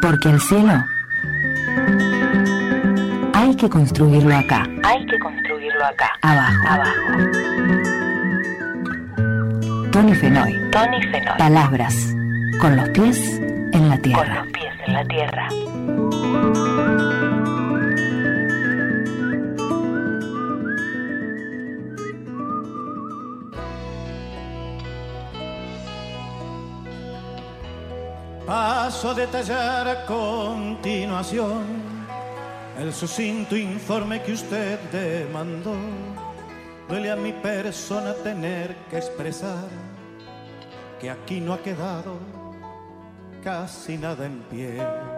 Porque el cielo hay que construirlo acá. Hay que construirlo acá. Abajo. Abajo. Tony Fenoy. Tony Fenoy. Palabras con los pies en la tierra. Con los pies en la tierra. Paso a detallar a continuación el sucinto informe que usted demandó. Duele a mi persona tener que expresar que aquí no ha quedado casi nada en pie.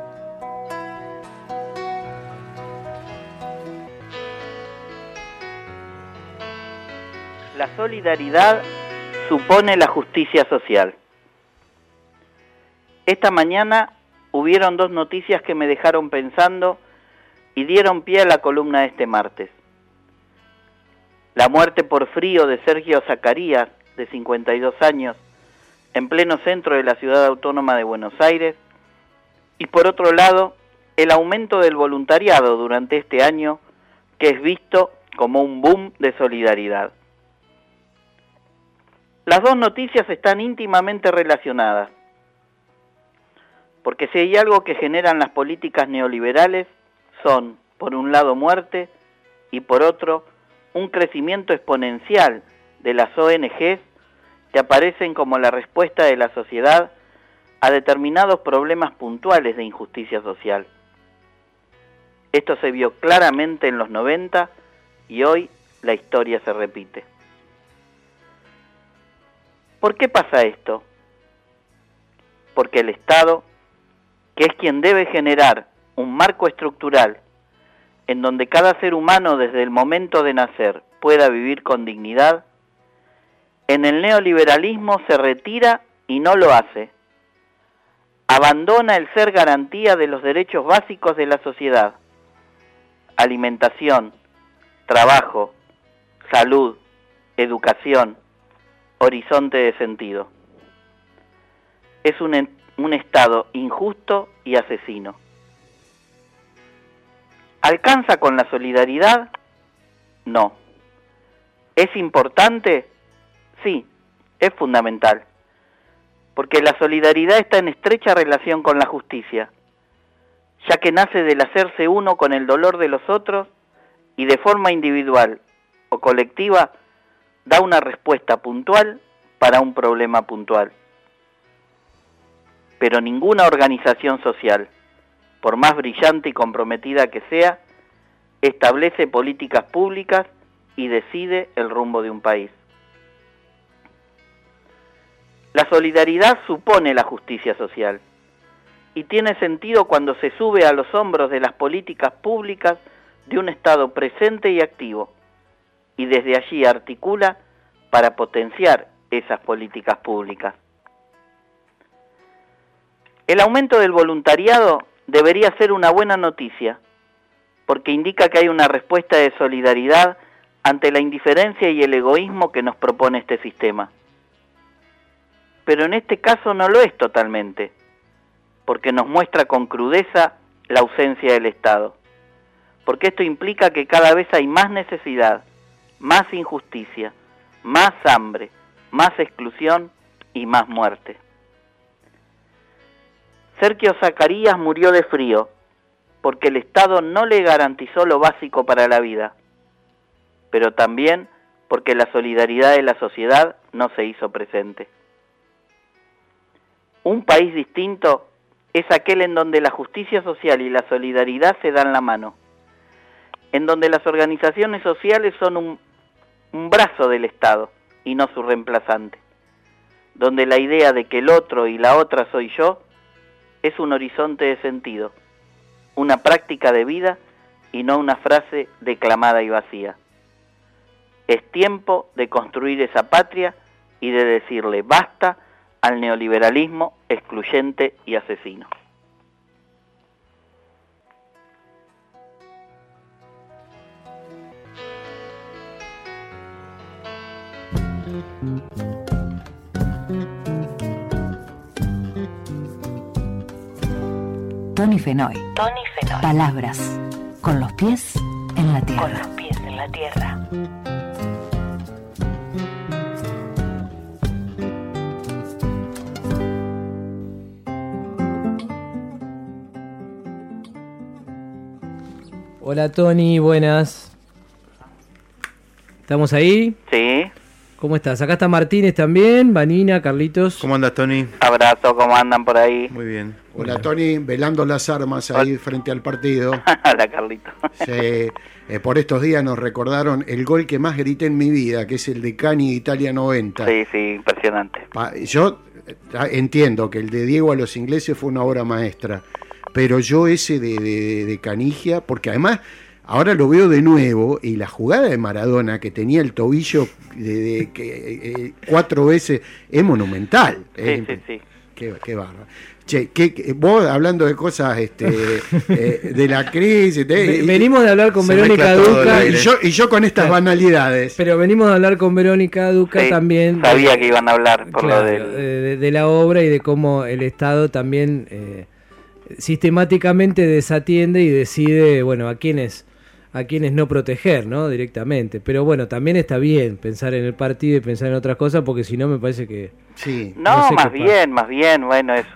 La solidaridad supone la justicia social. Esta mañana hubieron dos noticias que me dejaron pensando y dieron pie a la columna de este martes. La muerte por frío de Sergio Zacarías, de 52 años, en pleno centro de la ciudad autónoma de Buenos Aires, y por otro lado, el aumento del voluntariado durante este año, que es visto como un boom de solidaridad. Las dos noticias están íntimamente relacionadas, porque si hay algo que generan las políticas neoliberales son, por un lado, muerte y por otro, un crecimiento exponencial de las ONGs que aparecen como la respuesta de la sociedad a determinados problemas puntuales de injusticia social. Esto se vio claramente en los 90 y hoy la historia se repite. ¿Por qué pasa esto? Porque el Estado, que es quien debe generar un marco estructural en donde cada ser humano desde el momento de nacer pueda vivir con dignidad, en el neoliberalismo se retira y no lo hace. Abandona el ser garantía de los derechos básicos de la sociedad: alimentación, trabajo, salud, educación, horizonte de sentido. Es un Estado injusto y asesino. ¿Alcanza con la solidaridad? No. ¿Es importante? Sí, es fundamental. Porque la solidaridad está en estrecha relación con la justicia, ya que nace del hacerse uno con el dolor de los otros y de forma individual o colectiva da una respuesta puntual para un problema puntual. Pero ninguna organización social, por más brillante y comprometida que sea, establece políticas públicas y decide el rumbo de un país. La solidaridad supone la justicia social y tiene sentido cuando se sube a los hombros de las políticas públicas de un Estado presente y activo y desde allí articula para potenciar esas políticas públicas. El aumento del voluntariado debería ser una buena noticia, porque indica que hay una respuesta de solidaridad ante la indiferencia y el egoísmo que nos propone este sistema. Pero en este caso no lo es totalmente, porque nos muestra con crudeza la ausencia del Estado, porque esto implica que cada vez hay más necesidad, más injusticia, más hambre, más exclusión y más muerte. Sergio Zacarías murió de frío porque el Estado no le garantizó lo básico para la vida, pero también porque la solidaridad de la sociedad no se hizo presente. Un país distinto es aquel en donde la justicia social y la solidaridad se dan la mano, en donde las organizaciones sociales son un brazo del Estado y no su reemplazante, donde la idea de que el otro y la otra soy yo es un horizonte de sentido, una práctica de vida y no una frase declamada y vacía. Es tiempo de construir esa patria y de decirle basta al neoliberalismo excluyente y asesino. Tony Fenoy. Tony Fenoy. Palabras con los pies en la Con tierra. los pies en la tierra. Hola Tony, buenas. ¿Estamos ahí? Sí, ¿Cómo estás? Acá está Martínez también, Vanina, Carlitos. ¿Cómo andas, Tony? abrazo, ¿cómo andan por ahí? Muy bien. Hola Tony, velando las armas ahí frente al partido. Hola, Carlito. Sí, por estos días nos recordaron el gol que más grité en mi vida, que es el de Cani Italia 90. Sí, sí, impresionante. Yo entiendo que el de Diego a los ingleses fue una obra maestra, pero yo ese de Canigia, porque además ahora lo veo de nuevo, y la jugada de Maradona, que tenía el tobillo que 4 veces, es monumental. Sí. Qué bárbaro. Che, vos hablando de cosas de la crisis... Venimos de hablar con Se Verónica mezcla todo Duca, el aire. y yo con estas banalidades. pero venimos de hablar con Verónica Duca Sí, también. sabía que iban a hablar por Claro, lo del... de la obra y de cómo el Estado también sistemáticamente desatiende y decide, bueno, a quiénes no proteger, ¿no? Directamente. Pero bueno, también está bien pensar en el partido y pensar en otras cosas, porque si no me parece que... Sí. No, sé más qué bien, bueno, es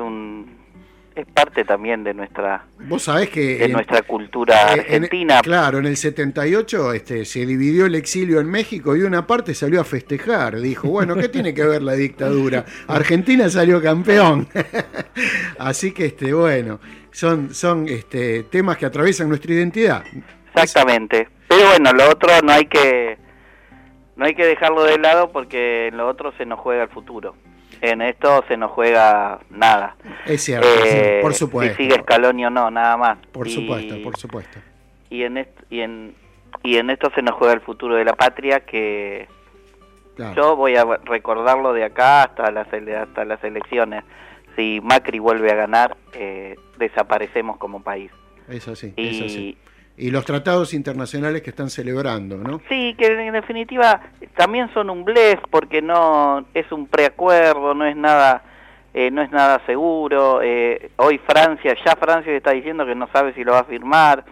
parte también de nuestra Vos sabés que... nuestra cultura argentina. Claro, en el 78 se dividió el exilio en México y una parte salió a festejar. Dijo, bueno, ¿qué tiene que ver la dictadura? Argentina salió campeón. Así que, bueno, son temas que atraviesan nuestra identidad. Exactamente. Pero bueno, lo otro no hay que dejarlo de lado, porque en lo otro se nos juega el futuro. En esto se nos juega nada. Es cierto, sí, por supuesto. Si sigue Scaloni o no, nada más. Por supuesto. Y en esto se nos juega el futuro de la patria, que Claro. yo voy a recordarlo de acá hasta las elecciones. Si Macri vuelve a ganar, desaparecemos como país. Eso sí, Y, eso sí. Y los tratados internacionales que están celebrando, ¿no? Sí, que en definitiva también son un blef, porque no es un preacuerdo, no es nada seguro. Hoy Francia está diciendo que no sabe si lo va a firmar,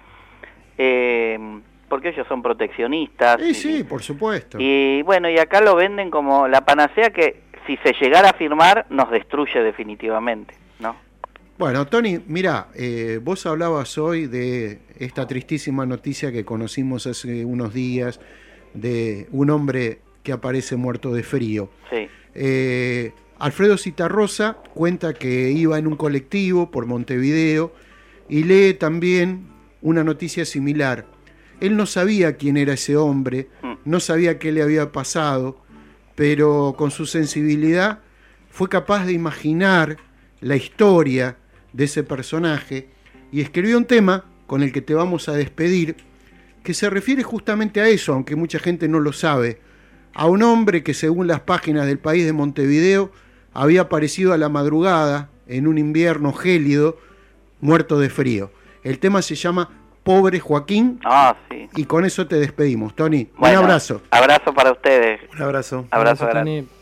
porque ellos son proteccionistas. Sí, por supuesto. Y bueno, y acá lo venden como la panacea, que si se llegara a firmar nos destruye definitivamente, ¿no? Bueno, Tony, mira, vos hablabas hoy de esta tristísima noticia que conocimos hace unos días de un hombre que aparece muerto de frío. Sí. Alfredo Citarrosa cuenta que iba en un colectivo por Montevideo y lee también una noticia similar. Él no sabía quién era ese hombre, no sabía qué le había pasado, pero con su sensibilidad fue capaz de imaginar la historia de ese personaje y escribió un tema con el que te vamos a despedir, que se refiere justamente a eso, aunque mucha gente no lo sabe, a un hombre que, según las páginas del País de Montevideo, había aparecido a la madrugada en un invierno gélido, muerto de frío. El tema se llama Pobre Joaquín. Sí. Y con eso te despedimos, Tony. Bueno, un abrazo. Abrazo para ustedes. Un abrazo. Abrazo grande. Tony.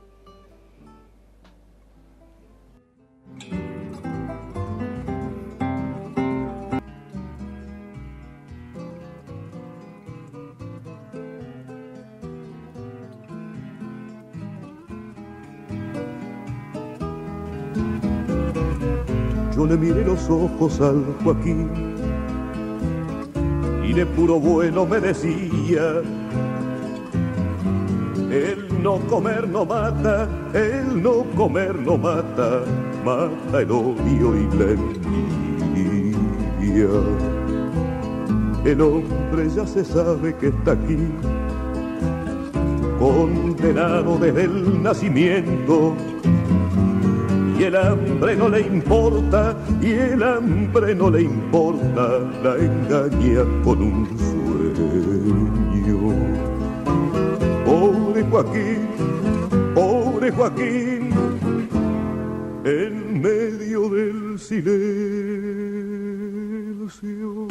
Yo le miré los ojos al Joaquín y de puro bueno me decía: el no comer no mata, el no comer no mata, mata el odio y la envidia. El hombre ya se sabe que está aquí, condenado desde el nacimiento. Y el hambre no le importa, y el hambre no le importa, la engaña con un sueño. Pobre Joaquín, en medio del silencio.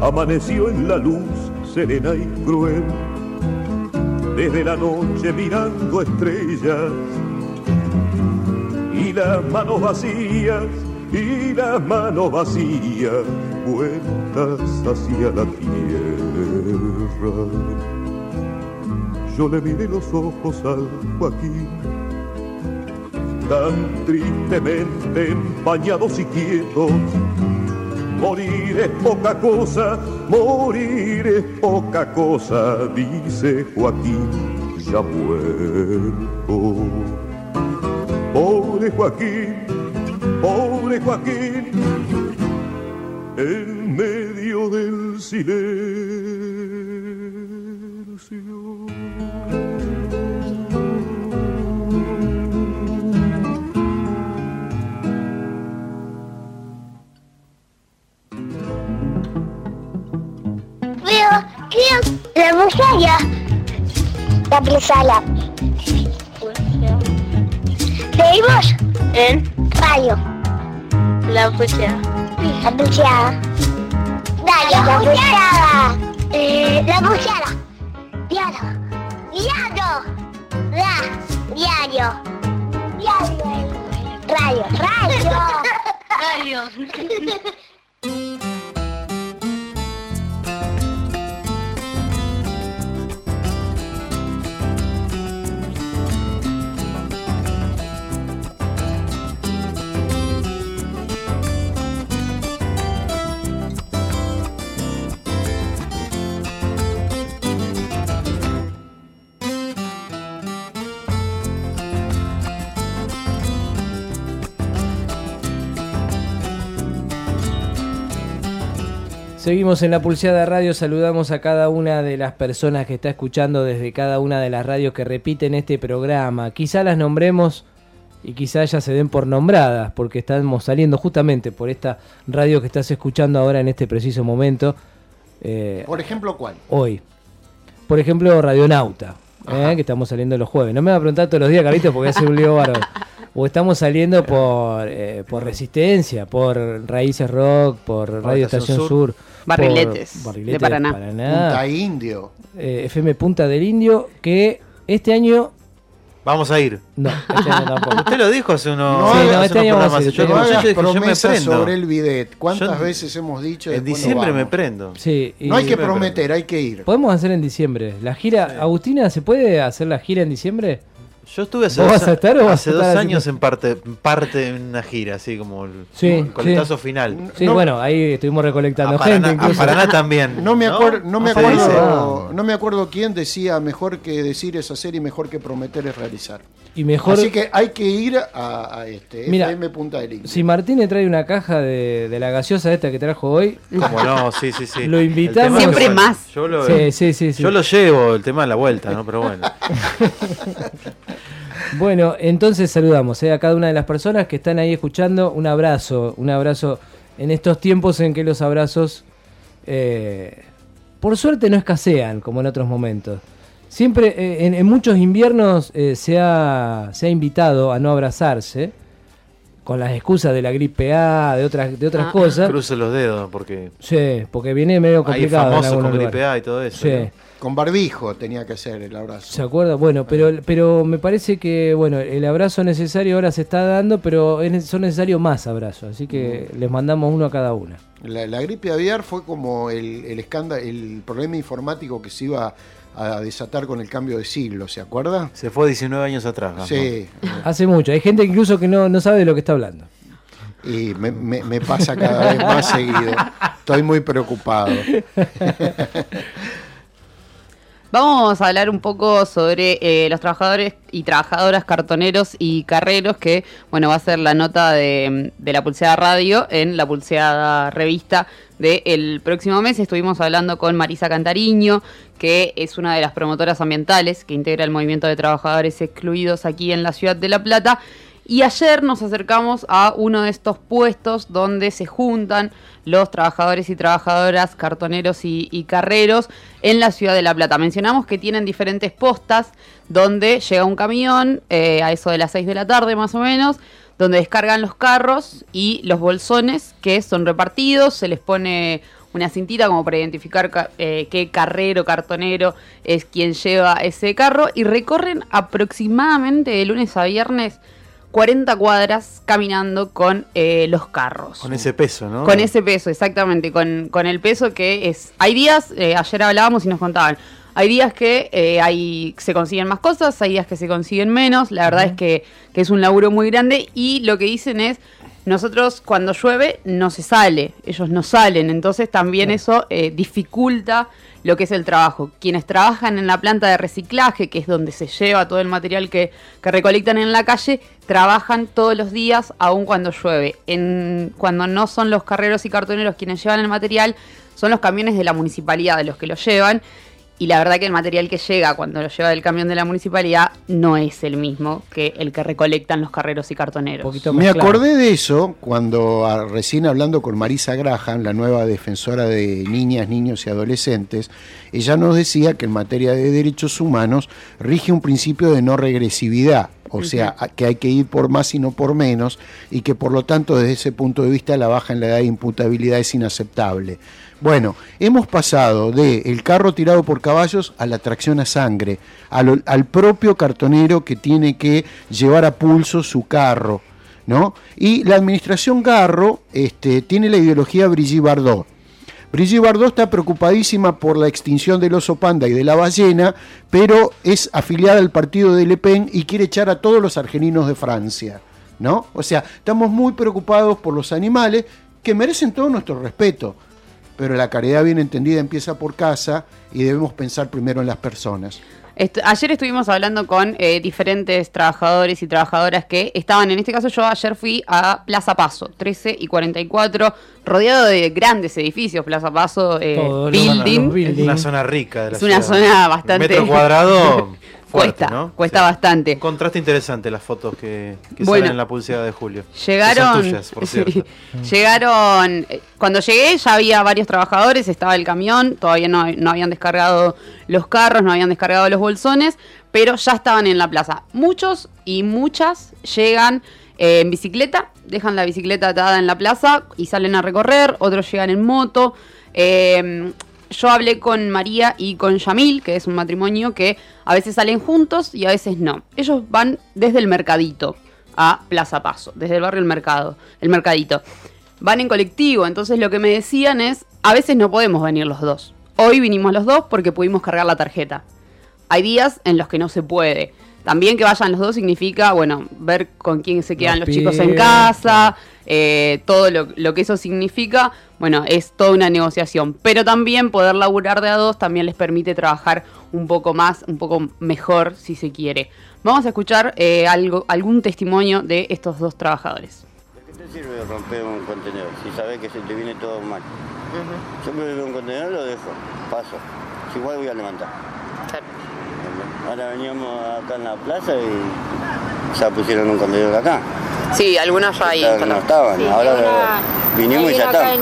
amaneció en la luz serena y cruel. Desde la noche mirando estrellas y las manos vacías, vueltas hacia la tierra. Yo le miré los ojos al Joaquín, tan tristemente empañados y quietos. Morir es poca cosa, dice Joaquín, ya muerto. Pobre Joaquín, en medio del silencio. La bucella. La pulsala. Leímos en radio. La pulseada. La pulseada. Dale, la pulseada. La pulseada. Diario. Radio. Seguimos en La Pulseada Radio, saludamos a cada una de las personas que está escuchando desde cada una de las radios que repiten este programa. Quizá las nombremos y quizá ya se den por nombradas, porque estamos saliendo justamente por esta radio que estás escuchando ahora en este preciso momento. Por ejemplo, ¿cuál? Hoy. Por ejemplo, Radionauta, que estamos saliendo los jueves. No me va a preguntar todos los días, Carlitos, porque hace un lío bárbaro. O estamos saliendo por Resistencia, por Raíces Rock, por Radio Estación Sur. Barriletes de Paraná. Punta Indio. FM Punta del Indio, que este año... Vamos a ir. No, este año tampoco. Usted lo dijo hace unos este año vamos a ir. No hagas promesas yo me prendo sobre el bidet. ¿Cuántas veces hemos dicho? En diciembre me prendo. Sí, no hay que prometer, hay que ir. Podemos hacer en diciembre. La gira, sí. Agustina, ¿se puede hacer la gira en diciembre? Yo estuve hace dos años en parte en una gira, así como el coletazo final. Sí, no, bueno, ahí estuvimos recolectando gente. A Paraná también. No me acuerdo quién decía mejor que decir es hacer y mejor que prometer es realizar. Y mejor... Así que hay que ir a Mira, FM Punta del Indio. Si Martín le trae una caja de la gaseosa esta que trajo hoy, como no, sí. Lo invitamos. Siempre más. Yo lo llevo, el tema de la vuelta, ¿no? Pero bueno. Bueno, entonces saludamos a cada una de las personas que están ahí escuchando. Un abrazo en estos tiempos en que los abrazos, por suerte, no escasean como en otros momentos. Siempre, en muchos inviernos se ha invitado a no abrazarse, con las excusas de la gripe A, de otras cosas. Cruce los dedos, porque... Sí, porque viene medio complicado. Hay famosos con gripe A y todo eso. Sí. ¿No? Con barbijo tenía que hacer el abrazo. ¿Se acuerda? Bueno, pero me parece que el abrazo necesario ahora se está dando, pero son necesarios más abrazos, así que les mandamos uno a cada una. La gripe aviar fue como el escándalo, el problema informático que se iba a desatar con el cambio de siglo, ¿se acuerda? Se fue 19 años atrás, ¿no? Sí. Hace mucho, hay gente incluso que no sabe de lo que está hablando. Y me pasa cada vez más seguido. Estoy muy preocupado. Vamos a hablar un poco sobre los trabajadores y trabajadoras cartoneros y carreros, que va a ser la nota de La Pulseada Radio en La Pulseada Revista del próximo mes. Estuvimos hablando con Marisa Cantariño, que es una de las promotoras ambientales que integra el movimiento de trabajadores excluidos aquí en la ciudad de La Plata. Y ayer nos acercamos a uno de estos puestos donde se juntan los trabajadores y trabajadoras cartoneros y carreros en la ciudad de La Plata. Mencionamos que tienen diferentes postas donde llega un camión a eso de las 6 de la tarde más o menos, donde descargan los carros y los bolsones que son repartidos, se les pone una cintita como para identificar qué carrero, cartonero es quien lleva ese carro, y recorren aproximadamente de lunes a viernes 40 cuadras caminando con los carros. Con ese peso, ¿no? Con ese peso, exactamente, con el peso que es... Hay días, ayer hablábamos y nos contaban, hay días que se consiguen más cosas, hay días que se consiguen menos, la verdad es que es un laburo muy grande, y lo que dicen es, nosotros cuando llueve no se sale, ellos no salen, entonces también eso dificulta lo que es el trabajo. Quienes trabajan en la planta de reciclaje, que es donde se lleva todo el material que recolectan en la calle, trabajan todos los días, aun cuando llueve. Cuando no son los carreros y cartoneros quienes llevan el material, son los camiones de la municipalidad de los que lo llevan. Y la verdad que el material que llega cuando lo lleva el camión de la municipalidad no es el mismo que el que recolectan los carreros y cartoneros. Me acordé de eso cuando recién hablando con Marisa Graham, la nueva defensora de niñas, niños y adolescentes, ella nos decía que en materia de derechos humanos rige un principio de no regresividad. O sea, que hay que ir por más y no por menos, y que por lo tanto desde ese punto de vista la baja en la edad de imputabilidad es inaceptable. Bueno, hemos pasado del carro tirado por caballos a la tracción a sangre, al propio cartonero que tiene que llevar a pulso su carro, ¿no? Y la administración Garro tiene la ideología Brigitte Bardot. Brigitte Bardot está preocupadísima por la extinción del oso panda y de la ballena, pero es afiliada al partido de Le Pen y quiere echar a todos los argelinos de Francia, ¿no? O sea, estamos muy preocupados por los animales que merecen todo nuestro respeto, pero la caridad bien entendida empieza por casa y debemos pensar primero en las personas. Ayer estuvimos hablando con diferentes trabajadores y trabajadoras que estaban, en este caso yo ayer fui a Plaza Paso, 13 y 44, rodeado de grandes edificios, Plaza Paso, building. Una zona rica de la ciudad. Es una zona bastante... Metro cuadrado... Fuerte, cuesta bastante. Un contraste interesante las fotos que salen en la pulseada de Julio. Llegaron, son tuyas, por cierto. Llegaron, cuando llegué ya había varios trabajadores, estaba el camión, todavía no habían descargado los carros, no habían descargado los bolsones, pero ya estaban en la plaza. Muchos y muchas llegan en bicicleta, dejan la bicicleta atada en la plaza y salen a recorrer, otros llegan en moto. Yo hablé con María y con Yamil, que es un matrimonio que a veces salen juntos y a veces no. Ellos van desde el Mercadito a Plaza Paso, desde el barrio el Mercadito. Van en colectivo, entonces lo que me decían es, a veces no podemos venir los dos. Hoy vinimos los dos porque pudimos cargar la tarjeta. Hay días en los que no se puede. También que vayan los dos significa, bueno, ver con quién se quedan los chicos en casa, todo lo que eso significa, bueno, es toda una negociación. Pero también poder laburar de a dos también les permite trabajar un poco más, un poco mejor, si se quiere. Vamos a escuchar algún testimonio de estos dos trabajadores. ¿De qué te sirve romper un contenedor si sabes que se te viene todo mal? Yo me veo un contenedor, lo dejo, paso. Si igual voy a levantar. Ahora veníamos acá en la plaza y ya pusieron un contenedor acá. Sí, algunos ya ahí. No estaban, sí, ahora vinimos y ya están.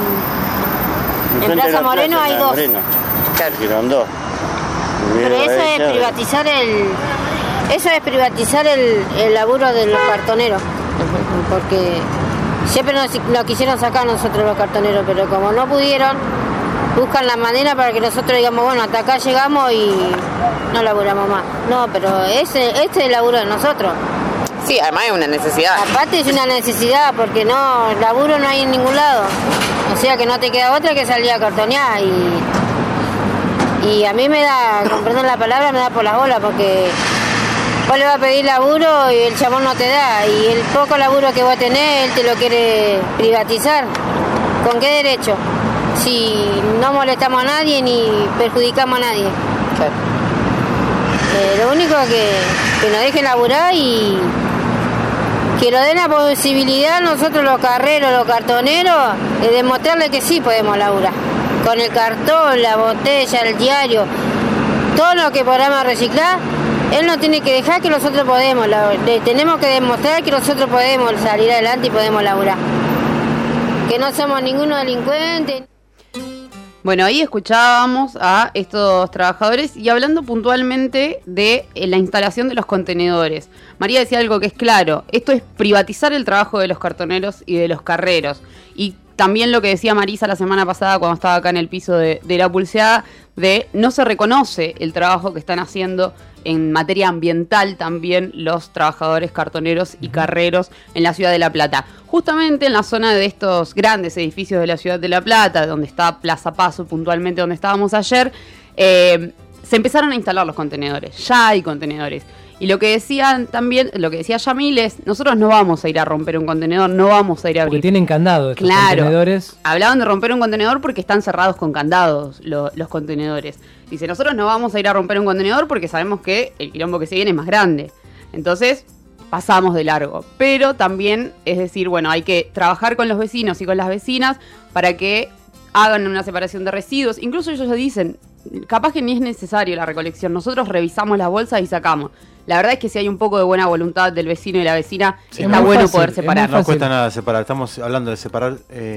En Plaza Moreno hay dos. Pusieron dos. Pero eso es privatizar el laburo de los cartoneros. Porque siempre nos quisieron sacar nosotros los cartoneros, pero como no pudieron, buscan la manera para que nosotros digamos, bueno, hasta acá llegamos y no laburamos más. No, pero este es el laburo de nosotros. Sí, además es una necesidad. Aparte es una necesidad, porque laburo no hay en ningún lado. O sea que no te queda otra que salir a cartonear. Y a mí me da, con perdón la palabra, me da por las bolas, porque vos le vas a pedir laburo y el chabón no te da. Y el poco laburo que vos tenés, él te lo quiere privatizar. ¿Con qué derecho? Si no molestamos a nadie ni perjudicamos a nadie. Claro. Lo único que nos dejen laburar y que nos den la posibilidad nosotros los carreros, los cartoneros, de demostrarle que sí podemos laburar. Con el cartón, la botella, el diario, todo lo que podamos reciclar, él no tiene que dejar que nosotros podemos. Tenemos que demostrar que nosotros podemos salir adelante y podemos laburar. Que no somos ninguno delincuente. Bueno, ahí escuchábamos a estos trabajadores y hablando puntualmente de la instalación de los contenedores. María decía algo que es claro, esto es privatizar el trabajo de los cartoneros y de los carreros. Y también lo que decía Marisa la semana pasada cuando estaba acá en el piso de La Pulseada, de no se reconoce el trabajo que están haciendo en materia ambiental también los trabajadores cartoneros y carreros en la ciudad de La Plata. Justamente en la zona de estos grandes edificios de la ciudad de La Plata, donde está Plaza Paso, puntualmente donde estábamos ayer, se empezaron a instalar los contenedores. Ya hay contenedores. Y lo que decían también, lo que decía Yamil es, nosotros no vamos a ir a romper un contenedor, no vamos a ir a abrir. Porque tienen candado estos contenedores. Hablaban de romper un contenedor porque están cerrados con candados los contenedores. Dice, nosotros no vamos a ir a romper un contenedor porque sabemos que el quilombo que se viene es más grande. Entonces, pasamos de largo. Pero también, es decir, bueno, hay que trabajar con los vecinos y con las vecinas para que hagan una separación de residuos. Incluso ellos dicen, capaz que ni es necesario la recolección. Nosotros revisamos las bolsas y sacamos. La verdad es que si hay un poco de buena voluntad del vecino y la vecina, está bueno poder separar. No cuesta nada separar. Estamos hablando de separar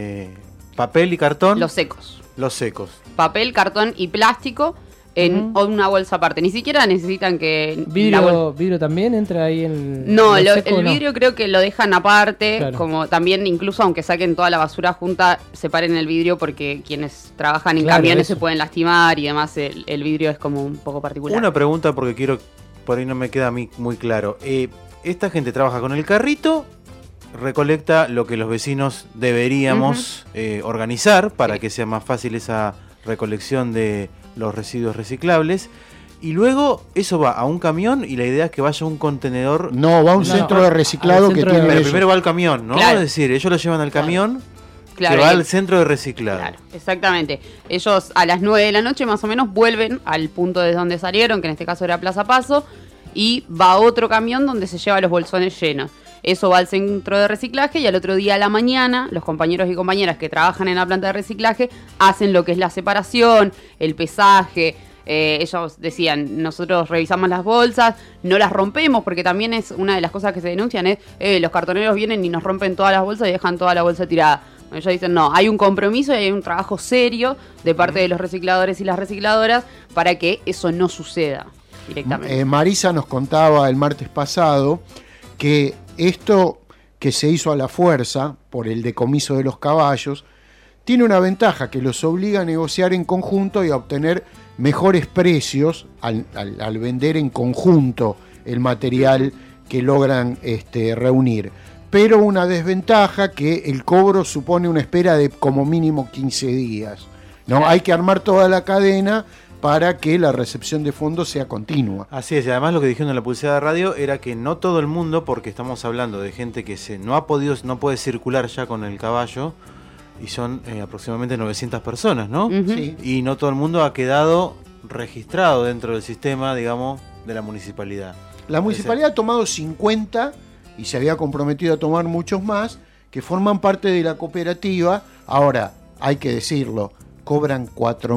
papel y cartón. Los secos. Los secos. Papel, cartón y plástico en una bolsa aparte. Ni siquiera necesitan que... ¿Vidrio también entra ahí en...? No, el vidrio creo que lo dejan aparte. Claro. Como también, incluso aunque saquen toda la basura junta, separen el vidrio porque quienes trabajan en camiones se pueden lastimar y además el vidrio es como un poco particular. Una pregunta porque por ahí no me queda a mí muy claro. Esta gente trabaja con el carrito, recolecta lo que los vecinos deberíamos organizar para que sea más fácil esa recolección de los residuos reciclables. Y luego eso va a un camión y la idea es que vaya a un contenedor. No, va a un centro de reciclado que tiene. Pero primero va al camión, ¿no? Claro. Es decir, ellos lo llevan al camión. Claro, que va al centro de reciclado. Claro, exactamente. Ellos a las 9 de la noche más o menos vuelven al punto desde donde salieron, que en este caso era Plaza Paso, y va otro camión donde se lleva los bolsones llenos. Eso va al centro de reciclaje y al otro día a la mañana los compañeros y compañeras que trabajan en la planta de reciclaje hacen lo que es la separación, el pesaje. Ellos decían, nosotros revisamos las bolsas, no las rompemos, porque también es una de las cosas que se denuncian, es los cartoneros vienen y nos rompen todas las bolsas y dejan toda la bolsa tirada. Ellos dicen, no, hay un compromiso y hay un trabajo serio de parte de los recicladores y las recicladoras para que eso no suceda directamente. Marisa nos contaba el martes pasado que esto que se hizo a la fuerza por el decomiso de los caballos tiene una ventaja que los obliga a negociar en conjunto y a obtener mejores precios al vender en conjunto el material que logran reunir. Pero una desventaja que el cobro supone una espera de como mínimo 15 días. ¿No? Hay que armar toda la cadena para que la recepción de fondos sea continua. Así es, y además lo que dijeron en la Pulseada de Radio era que no todo el mundo, porque estamos hablando de gente que no puede circular ya con el caballo, y son aproximadamente 900 personas, ¿no? Sí. Y no todo el mundo ha quedado registrado dentro del sistema, digamos, de la municipalidad. La municipalidad ha tomado 50 y se había comprometido a tomar muchos más que forman parte de la cooperativa. Ahora, hay que decirlo, cobran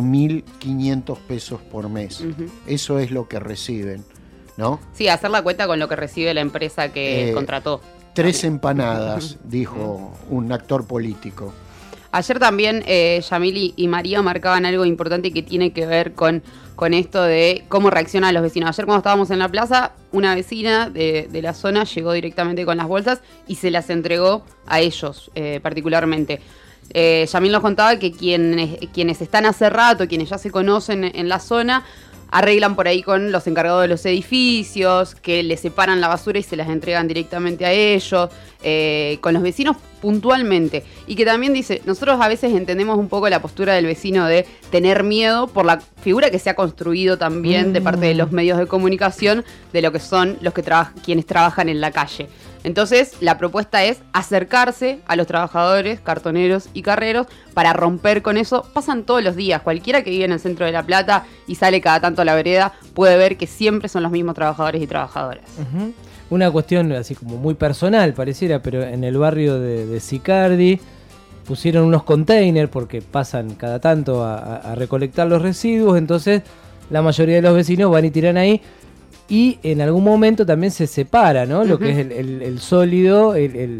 4.500 pesos por mes. Eso es lo que reciben, ¿no? Sí, hacer la cuenta con lo que recibe la empresa que contrató. 3 empanadas, dijo un actor político. Ayer también Yamil y María marcaban algo importante que tiene que ver con esto de cómo reaccionan los vecinos. Ayer cuando estábamos en la plaza, una vecina de la zona llegó directamente con las bolsas y se las entregó a ellos particularmente. Yamil nos contaba que quienes están hace rato, quienes ya se conocen en la zona, arreglan por ahí con los encargados de los edificios, que les separan la basura y se las entregan directamente a ellos, con los vecinos puntualmente. Y que también dice, nosotros a veces entendemos un poco la postura del vecino de tener miedo por la figura que se ha construido también de parte de los medios de comunicación de lo que son los que quienes trabajan en la calle. Entonces, la propuesta es acercarse a los trabajadores, cartoneros y carreros para romper con eso. Pasan todos los días. Cualquiera que vive en el centro de La Plata y sale cada tanto a la vereda puede ver que siempre son los mismos trabajadores y trabajadoras. Una cuestión así como muy personal pareciera, pero en el barrio de Sicardi pusieron unos containers porque pasan cada tanto a recolectar los residuos. Entonces, la mayoría de los vecinos van y tiran ahí. Y en algún momento también se separa, ¿no? Lo que es el sólido,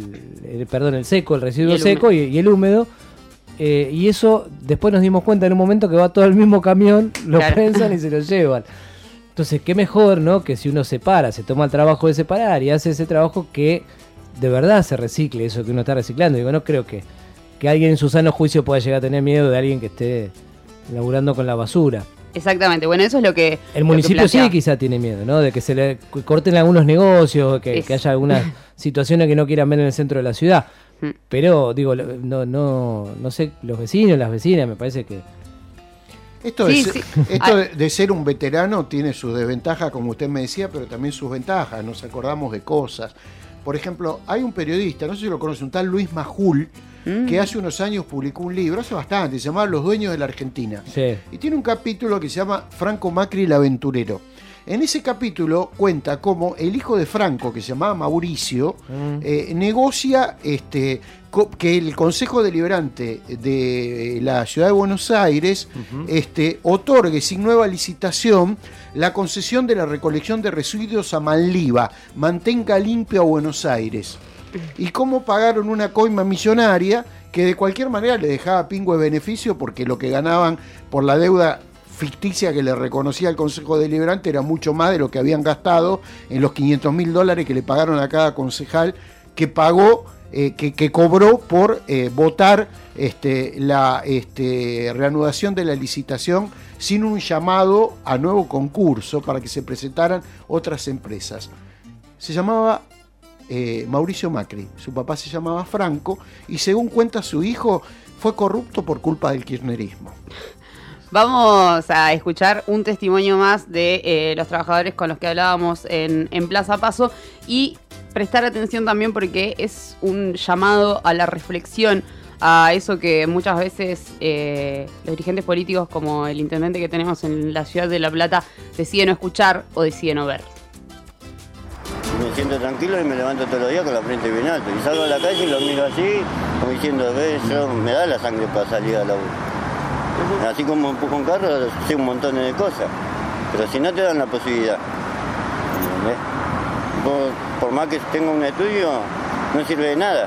el seco, el residuo seco y el húmedo. Y eso después nos dimos cuenta en un momento que va todo el mismo camión, lo prensan y se lo llevan. Entonces, qué mejor, ¿no? Que si uno separa, se toma el trabajo de separar y hace ese trabajo que de verdad se recicle, eso que uno está reciclando. Digo, no creo que que alguien en su sano juicio pueda llegar a tener miedo de alguien que esté laburando con la basura. Exactamente, bueno, eso es lo que... El municipio sí quizá tiene miedo, ¿no? De que se le corten algunos negocios, que haya algunas situaciones que no quieran ver en el centro de la ciudad. Pero, digo, no sé, los vecinos, las vecinas, me parece que... Esto de ser un veterano tiene sus desventajas, como usted me decía, pero también sus ventajas. Nos acordamos de cosas. Por ejemplo, hay un periodista, no sé si lo conoce, un tal Luis Majul, que hace unos años publicó un libro, hace bastante, se llamaba Los Dueños de la Argentina. Sí. Y tiene un capítulo que se llama Franco Macri el Aventurero. En ese capítulo cuenta cómo el hijo de Franco, que se llamaba Mauricio, negocia que el Consejo Deliberante de la Ciudad de Buenos Aires otorgue sin nueva licitación la concesión de la recolección de residuos a Manliva, mantenga limpio a Buenos Aires. Y cómo pagaron una coima millonaria que de cualquier manera le dejaba pingüe beneficio, porque lo que ganaban por la deuda ficticia que le reconocía el Consejo Deliberante era mucho más de lo que habían gastado en los $500.000 que le pagaron a cada concejal que pagó, que cobró por votar la reanudación de la licitación sin un llamado a nuevo concurso para que se presentaran otras empresas. Se llamaba Mauricio Macri, su papá se llamaba Franco, y según cuenta su hijo, fue corrupto por culpa del kirchnerismo. Vamos a escuchar un testimonio más de los trabajadores con los que hablábamos en Plaza Paso, y prestar atención también porque es un llamado a la reflexión, a eso que muchas veces los dirigentes políticos, como el intendente que tenemos en la ciudad de La Plata, deciden no escuchar o deciden no ver. Me siento tranquilo y me levanto todos los días con la frente bien alta. Y salgo a la calle y lo miro así, como diciendo, me da la sangre para salir a la laburo. Así como empujo un carro, sé un montón de cosas. Pero si no te dan la posibilidad, ¿entendés? Por más que tenga un estudio, no sirve de nada.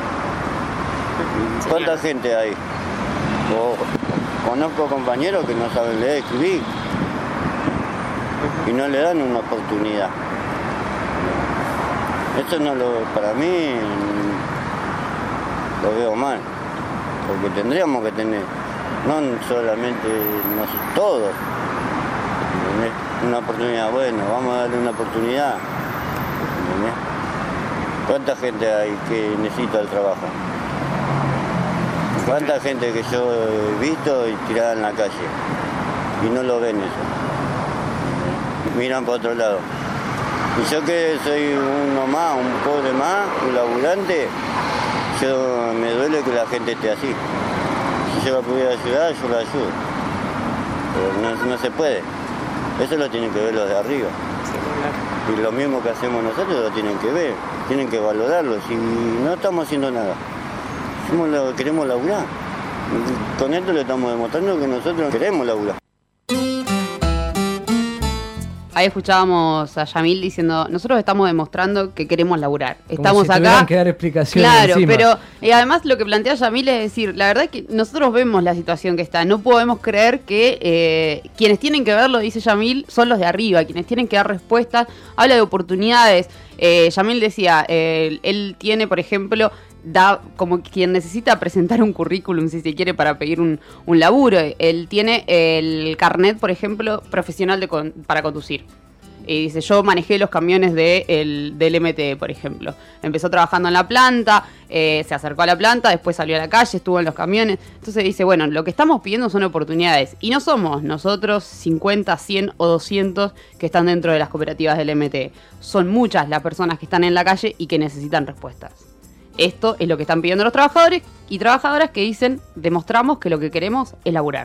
¿Cuánta gente hay? Conozco compañeros que no saben leer y escribir y no le dan una oportunidad. Esto para mí lo veo mal, porque tendríamos que tener, no solamente todos, una oportunidad. Bueno, vamos a darle una oportunidad. ¿Entendés? ¿Cuánta gente hay que necesita el trabajo? ¿Cuánta gente que yo he visto y tirada en la calle y no lo ven eso? Miran para otro lado. Y yo que soy uno más, un pobre más, un laburante, me duele que la gente esté así. Si yo la pudiera ayudar, yo la ayudo. Pero no se puede. Eso lo tienen que ver los de arriba. Y lo mismo que hacemos nosotros lo tienen que ver, tienen que valorarlo. Si no estamos haciendo nada, queremos laburar. Con esto le estamos demostrando que nosotros queremos laburar. Ahí escuchábamos a Yamil diciendo, nosotros estamos demostrando que queremos laburar. Como Estamos si acá. tuvieran que dar explicaciones claro, encima. pero además lo que plantea Yamil es decir, la verdad es que nosotros vemos la situación que está. No podemos creer que quienes tienen que verlo, dice Yamil, son los de arriba, quienes tienen que dar respuestas. Habla de oportunidades. Yamil decía, él tiene, por ejemplo, da como quien necesita presentar un currículum, si se quiere, para pedir un laburo. Él tiene el carnet, por ejemplo, profesional para conducir. Y dice, yo manejé los camiones del MTE, por ejemplo. Empezó trabajando en la planta, se acercó a la planta, después salió a la calle, estuvo en los camiones. Entonces dice, bueno, lo que estamos pidiendo son oportunidades. Y no somos nosotros 50, 100 o 200 que están dentro de las cooperativas del MTE. Son muchas las personas que están en la calle y que necesitan respuestas. Esto es lo que están pidiendo los trabajadores y trabajadoras que dicen, demostramos que lo que queremos es laburar.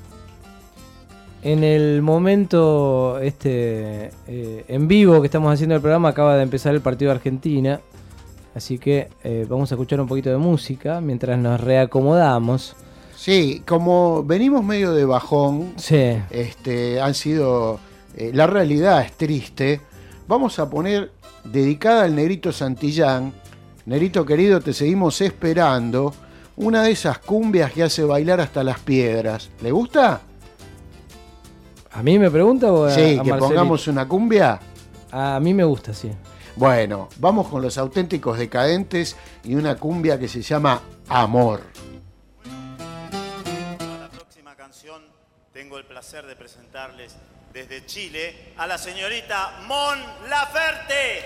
En el momento en vivo que estamos haciendo el programa, acaba de empezar el partido de Argentina, así que vamos a escuchar un poquito de música mientras nos reacomodamos. Sí, como venimos medio de bajón, sí. Han sido, la realidad es triste. Vamos a poner, dedicada al Negrito Santillán, Negrito querido, te seguimos esperando, una de esas cumbias que hace bailar hasta las piedras. ¿Le gusta? ¿A mí me pregunta o a Sí, que Marcelito? pongamos una cumbia. A mí me gusta, sí. Bueno, vamos con Los Auténticos Decadentes y una cumbia que se llama Amor. tengo el placer de presentarles desde Chile a la señorita Mon Laferte.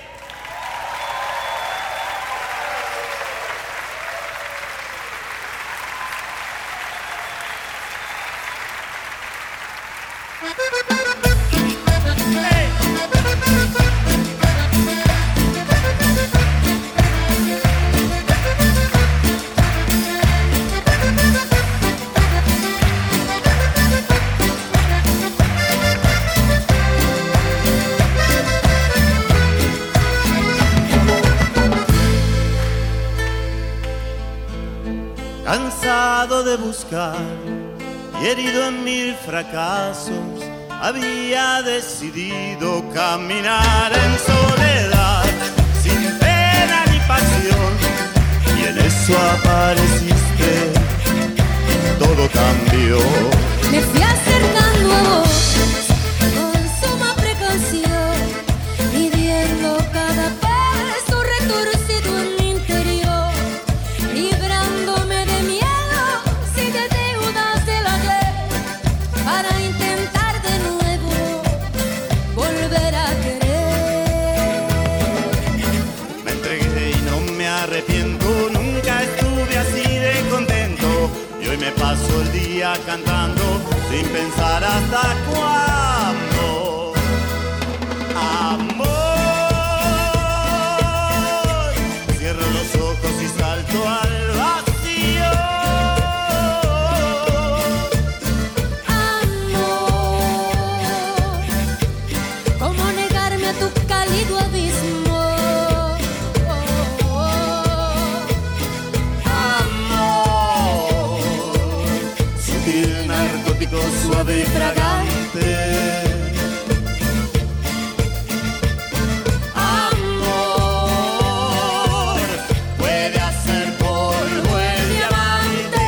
Cansado de buscar y herido en mil fracasos, había decidido caminar en soledad, sin pena ni pasión, y en eso apareciste, todo cambió. Me fui acercando a vos con suma precaución, midiendo cada paso retorcido en mi interior, librándome de miedos y de deudas del ayer, para intentar de nuevo volver a querer. Me entregué y no me arrepiento, nunca estuve así de contento, y hoy me paso el día cantando sin pensar hasta cuándo. Amor, cierro los ojos y salto al vacío. Amor, ¿cómo negarme a tu cálido abismo? Sutil, narcótico, suave y fragante. Amor, puede hacer polvo el diamante.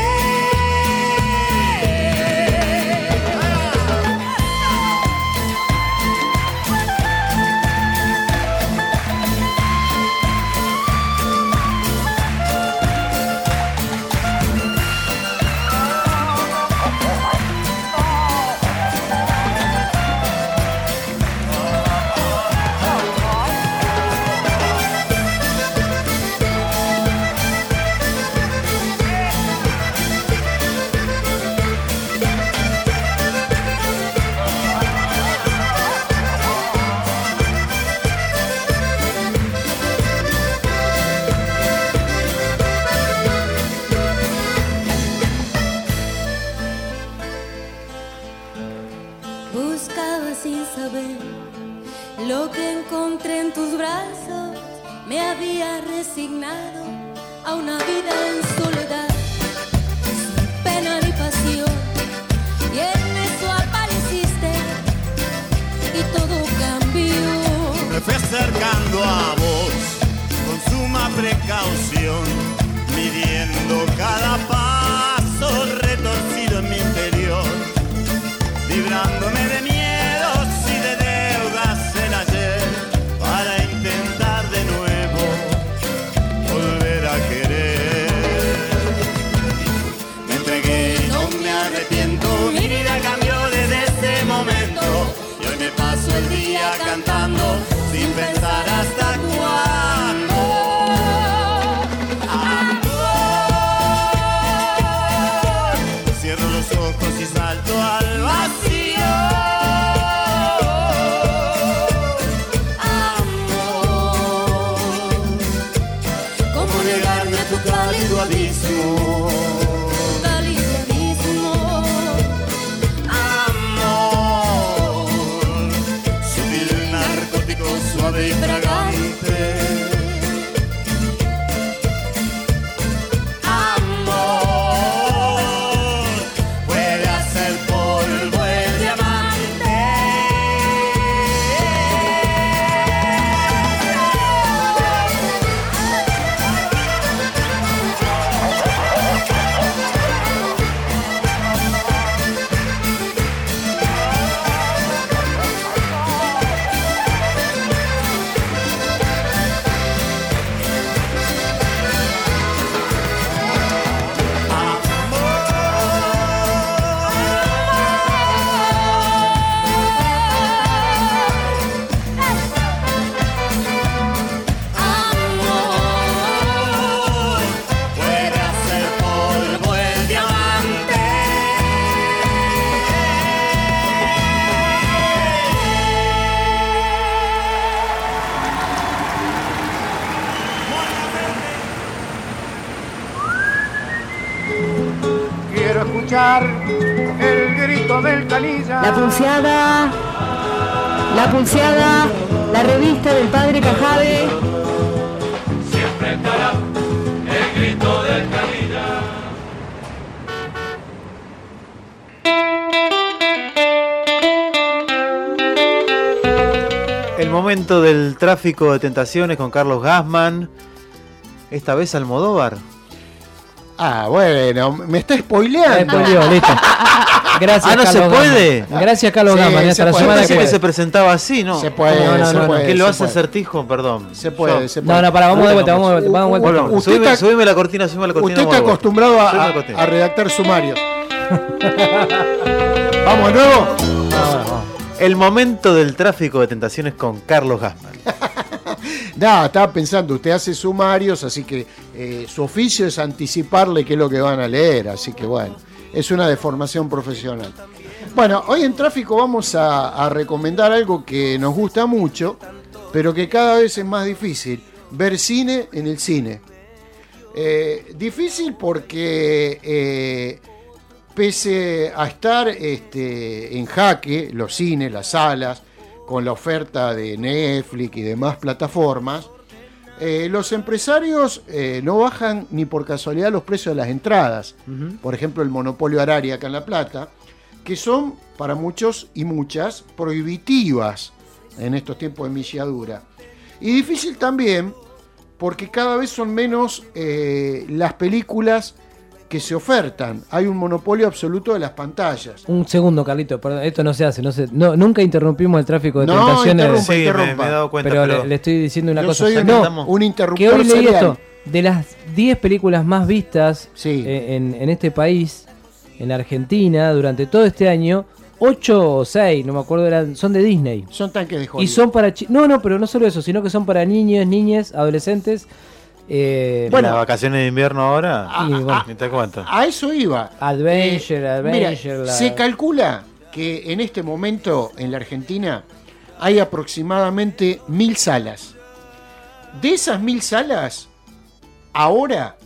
Buscaba sin saber lo que encontré en tus brazos. Me había resignado a una vida en soledad, sin pena ni pasión. Y en eso apareciste y todo cambió. Me fui acercando a vos con suma precaución, midiendo cada paso retorcido en mi interior, librándome de miedos y de deudas del ayer, para intentar de nuevo volver a querer. Me entregué y no me arrepiento, mi vida cambió desde ese momento, y hoy me paso el día cantando sin pensar hasta cuándo. Amor, cierro los ojos y salto al vacío. Amor, ¿cómo negarme a tu cálido abismo? Cálido abismo. Amor, sutil, narcótico, suave y fragante. Amor, puede hacer polvo el diamante. escuchar el grito del canilla. La Pulseada, la revista del padre Cajade. Siempre estará el grito del canilla. El momento del tráfico de tentaciones con Carlos Gassman. Esta vez Almodóvar. Ah, bueno, me está spoileando. Listo. Gracias, ¿no Carlos se puede? Gassman. Gracias, Carlos Sí, Gassman. se Hasta la puede. semana Pensé que que se presentaba así, ¿no? Se puede, se puede. ¿Qué lo se hace puede. Acertijo? Perdón. Se puede, se puede. No, para, vamos de vuelta, vamos de vuelta. Volvamos. Subime la cortina, subime la cortina. Usted está acostumbrado a redactar sumarios. ¿Vamos de nuevo? El momento del tráfico de tentaciones con Carlos Gassman. No, estaba pensando, usted hace sumarios, así que su oficio es anticiparle qué es lo que van a leer, así que bueno, es una deformación profesional. Bueno, hoy en Tráfico vamos a recomendar algo que nos gusta mucho, pero que cada vez es más difícil, ver cine en el cine. Difícil porque pese a estar en jaque los cines, las salas, con la oferta de Netflix y demás plataformas, los empresarios no bajan ni por casualidad los precios de las entradas. Por ejemplo, el monopolio Arari acá en La Plata, que son para muchos y muchas prohibitivas en estos tiempos de milladura. Y difícil también porque cada vez son menos las películas que se ofertan. Hay un monopolio absoluto de las pantallas. Un segundo, Carlito, perdón, esto no se hace, nunca interrumpimos el tráfico de No, tentaciones. interrumpa. Me he dado cuenta, pero le estoy diciendo una Yo cosa. soy un interruptor que hoy leí serial. esto, de las 10 películas más vistas Sí. en este país, en Argentina, durante todo este año, 8 o 6, no me acuerdo, son de Disney. Son tanques de Hollywood. Y son para... No, pero no solo eso, sino que son para niños, niñas, adolescentes. Bueno, las vacaciones de invierno ahora, bueno. ni te cuento. A eso iba. Adventure. Mira, se calcula que en este momento en la Argentina hay aproximadamente 1000 salas. De esas 1000 salas, ahora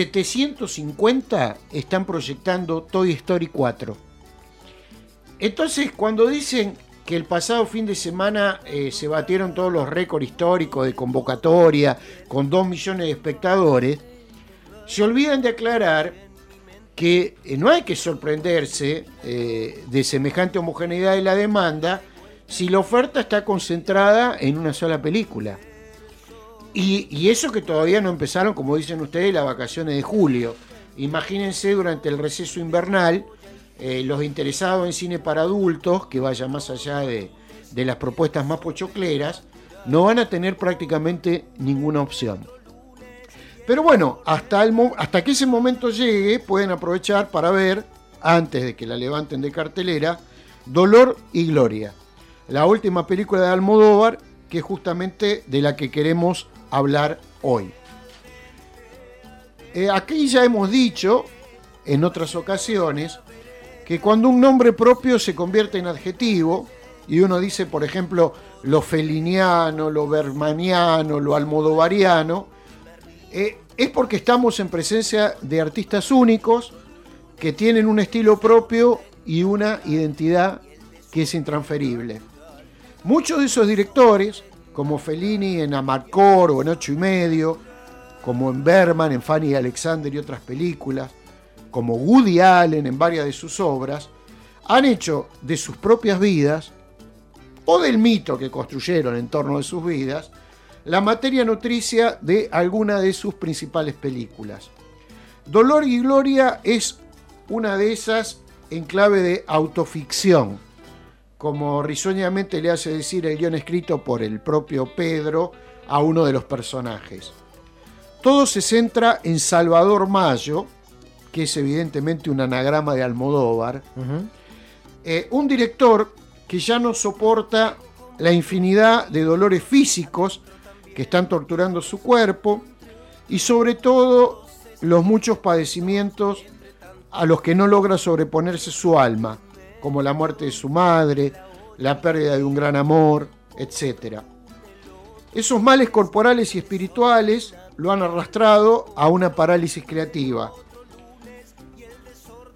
750 están proyectando Toy Story 4. Entonces, cuando dicen que el pasado fin de semana se batieron todos los récords históricos de convocatoria con 2 millones de espectadores, se olvidan de aclarar que no hay que sorprenderse de semejante homogeneidad de la demanda si la oferta está concentrada en una sola película. Y eso que todavía no empezaron, como dicen ustedes, las vacaciones de julio. Imagínense durante el receso invernal, los interesados en cine para adultos, que vaya más allá de las propuestas más pochocleras, no van a tener prácticamente ninguna opción. Pero bueno, hasta que ese momento llegue, pueden aprovechar para ver, antes de que la levanten de cartelera, Dolor y Gloria, la última película de Almodóvar, que es justamente de la que queremos hablar hoy. Aquí ya hemos dicho, en otras ocasiones, que cuando un nombre propio se convierte en adjetivo, y uno dice, por ejemplo, lo feliniano, lo bermaniano, lo almodovariano, es porque estamos en presencia de artistas únicos que tienen un estilo propio y una identidad que es intransferible. Muchos de esos directores, como Fellini en Amarcord o en 8 y medio, como en Berman, en Fanny y Alexander y otras películas, como Woody Allen en varias de sus obras, han hecho de sus propias vidas, o del mito que construyeron en torno de sus vidas, la materia nutricia de alguna de sus principales películas. Dolor y Gloria es una de esas en clave de autoficción, como risueñamente le hace decir el guión escrito por el propio Pedro a uno de los personajes. Todo se centra en Salvador Mayo, que es evidentemente un anagrama de Almodóvar, un director que ya no soporta la infinidad de dolores físicos que están torturando su cuerpo y sobre todo los muchos padecimientos a los que no logra sobreponerse su alma, como la muerte de su madre, la pérdida de un gran amor, etc. Esos males corporales y espirituales lo han arrastrado a una parálisis creativa.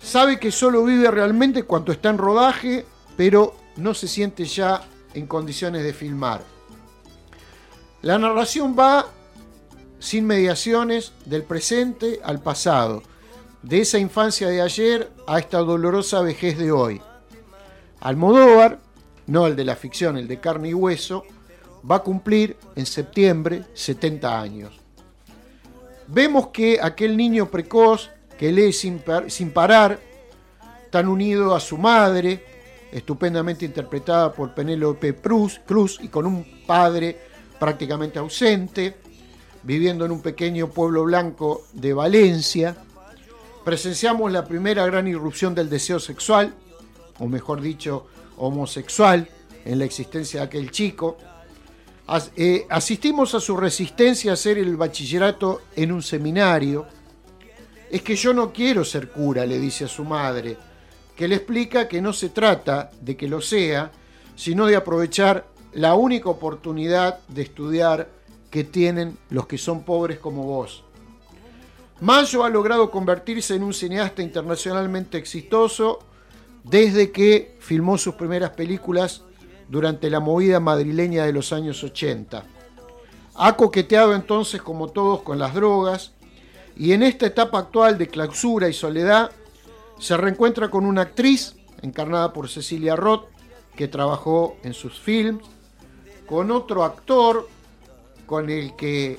Sabe que solo vive realmente cuando está en rodaje, pero no se siente ya en condiciones de filmar. La narración va sin mediaciones del presente al pasado, de esa infancia de ayer a esta dolorosa vejez de hoy. Almodóvar, no el de la ficción, el de carne y hueso, va a cumplir en septiembre 70 años. Vemos que aquel niño precoz que lee sin parar, tan unido a su madre, estupendamente interpretada por Penélope Cruz, y con un padre prácticamente ausente, viviendo en un pequeño pueblo blanco de Valencia. Presenciamos la primera gran irrupción del deseo sexual, o mejor dicho, homosexual, en la existencia de aquel chico. Asistimos a su resistencia a hacer el bachillerato en un seminario. Es que yo no quiero ser cura, le dice a su madre, que le explica que no se trata de que lo sea, sino de aprovechar la única oportunidad de estudiar que tienen los que son pobres como vos. Mayo ha logrado convertirse en un cineasta internacionalmente exitoso desde que filmó sus primeras películas durante la movida madrileña de los años 80. Ha coqueteado entonces, como todos, con las drogas, y en esta etapa actual de clausura y soledad se reencuentra con una actriz encarnada por Cecilia Roth, que trabajó en sus films, con otro actor con el que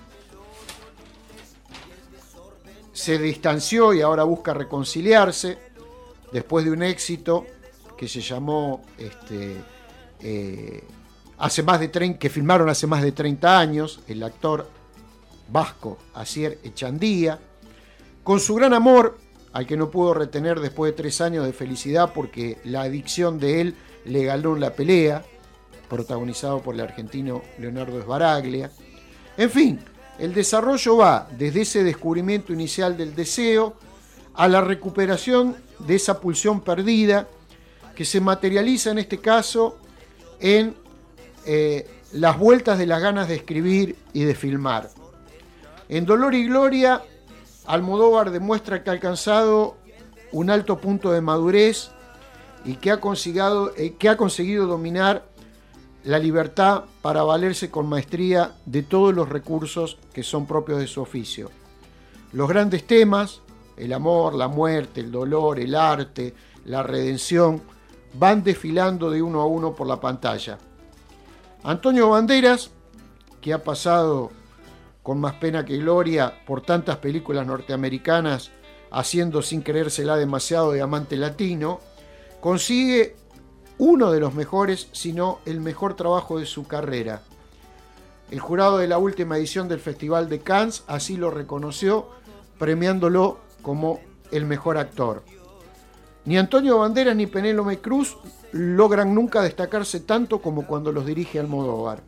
se distanció y ahora busca reconciliarse después de un éxito que se llamó que filmaron hace más de 30 años, el actor vasco Asier Echandía, con su gran amor, al que no pudo retener después de 3 años de felicidad porque la adicción de él le ganó la pelea, protagonizado por el argentino Leonardo Sbaraglia. En fin, el desarrollo va desde ese descubrimiento inicial del deseo a la recuperación de esa pulsión perdida que se materializa en este caso en las vueltas de las ganas de escribir y de filmar. En Dolor y Gloria, Almodóvar demuestra que ha alcanzado un alto punto de madurez y que ha conseguido dominar la libertad para valerse con maestría de todos los recursos que son propios de su oficio. Los grandes temas, el amor, la muerte, el dolor, el arte, la redención, van desfilando de uno a uno por la pantalla. Antonio Banderas, que ha pasado con más pena que gloria por tantas películas norteamericanas, haciendo sin creérsela demasiado de amante latino, consigue uno de los mejores, si no el mejor trabajo de su carrera. El jurado de la última edición del Festival de Cannes así lo reconoció, premiándolo como el mejor actor. Ni Antonio Banderas ni Penélope Cruz logran nunca destacarse tanto como cuando los dirige Almodóvar.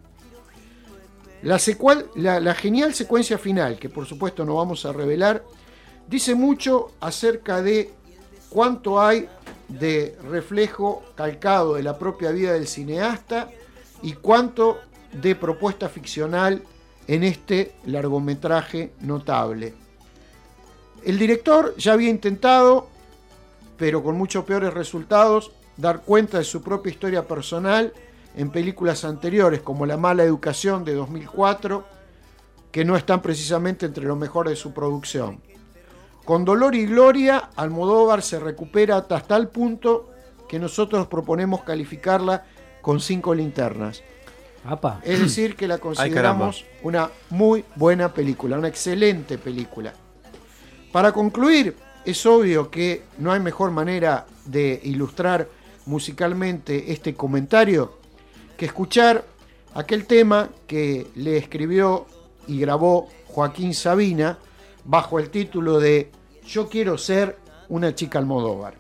La genial secuencia final, que por supuesto no vamos a revelar, dice mucho acerca de cuánto hay de reflejo calcado de la propia vida del cineasta y cuánto de propuesta ficcional en este largometraje notable. El director ya había intentado, pero con muchos peores resultados, dar cuenta de su propia historia personal en películas anteriores, como La mala educación de 2004, que no están precisamente entre lo mejor de su producción. Con Dolor y Gloria, Almodóvar se recupera hasta tal punto que nosotros proponemos calificarla con 5 linternas. Apa. Es decir, que la consideramos una muy buena película, una excelente película. Para concluir, es obvio que no hay mejor manera de ilustrar musicalmente este comentario que escuchar aquel tema que le escribió y grabó Joaquín Sabina bajo el título de Yo quiero ser una chica Almodóvar.